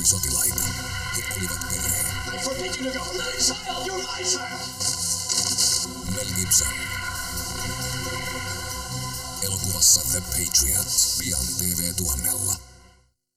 oli sotilaita. He olivat perhe. I forbid you to go. I'm not a child. You're my child. Mel Gibson. Elokuvassa The Patriot. Pian TV-1000.